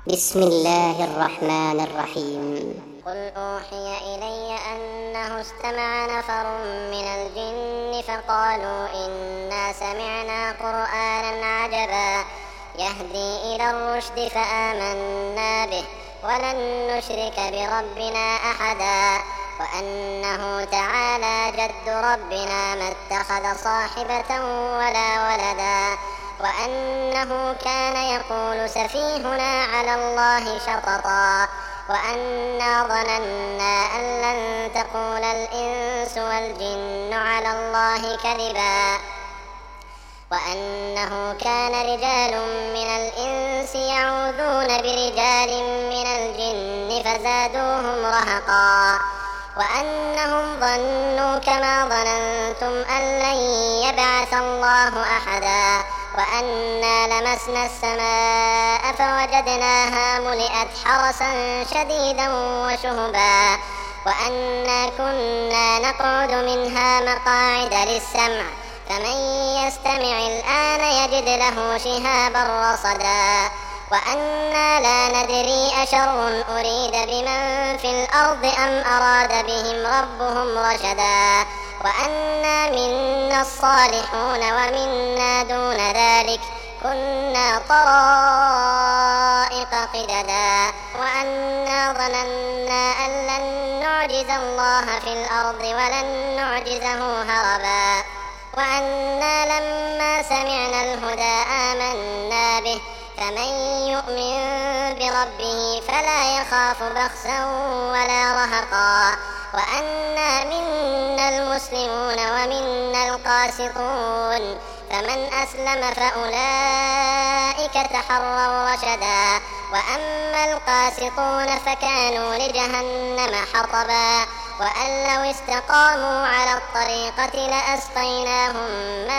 بسم الله الرحمن الرحيم. قل أوحي إلي أنه استمع نفر من الجن فقالوا إنا سمعنا قرآنا عجبا يهدي إلى الرشد فآمنا به ولن نشرك بربنا أحدا وأنه تعالى جد ربنا ما اتخذ صاحبة ولا ولدا وأنه كان يقول سفيهنا على الله شططا وأنا ظننا أن لن تقول الإنس والجن على الله كذبا وأنه كان رجال من الإنس يعوذون برجال من الجن فزادوهم رهقا وأنهم ظنوا كما ظننتم أن لن يبعث الله أحدا وأنا لمسنا السماء فوجدناها ملئت حرسا شديدا وشهبا وأنا كنا نقعد منها مقاعد للسمع فمن يستمع الآن يجد له شهابا رصدا وأنا لا ندري أشر أريد بمن في الأرض أم أراد بهم ربهم رشدا وأنا منا الصالحون ومنا دون ذلك كنا طرائق قددا وأنا ظننا أن لن نعجز الله في الأرض ولن نعجزه هربا وأنا لما سمعنا الهدى آمنا به فمن يؤمن بربه فلا يخاف بخسا ولا رهقا وأنا منا المسلمون ومنا القاسطون فمن أسلم فأولئك تحروا رشدا وأما القاسطون فكانوا لجهنم حطبا وأن لو استقاموا على الطريقة لأسقيناهم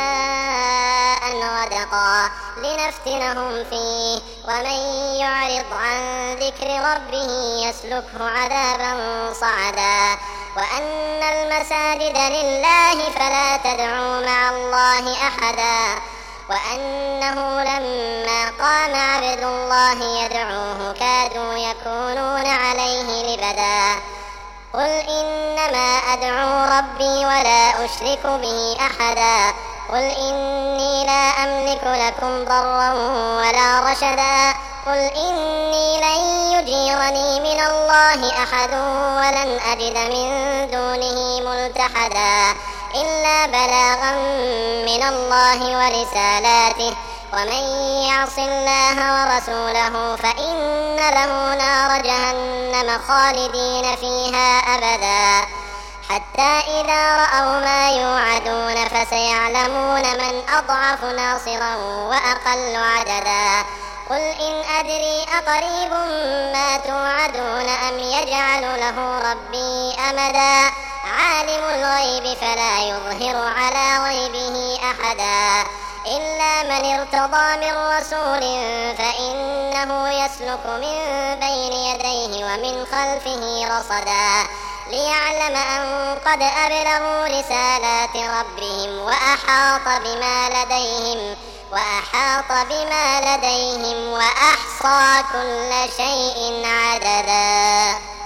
ماء غدقا لنفتنهم فيه ومن يعرض عن ذكر ربه يسلكه عذابا صعدا وأن المساجد لله فلا تدعوا مع الله أحدا وأنه لما قام عبد الله يدعوه كادوا يكونون عليه لبدا قل إنما أدعو ربي ولا أشرك به أحدا قل إني لا أملك لكم ضرا ولا رشدا قل إني لن يجيرني من الله أحد ولن أجد من دونه ملتحدا إلا بلاغا من الله ورسالاته ومن يعص الله ورسوله فإن له نار جهنم خالدين فيها أبدا حتى إذا رأوا ما يوعدون فسيعلمون من أضعف ناصرا وأقل عددا قل إن أدري أقريب ما توعدون أم يجعل له ربي أمدا عالم الغيب فلا يظهر على غيبه أحدا إلا من ارتضى من رسول فإنه يسلك من بين يديه ومن خلفه رصدا ليعلم أن قد أبلغوا رسالات ربهم وأحاط بما لديهم وأحصى كل شيء عددا.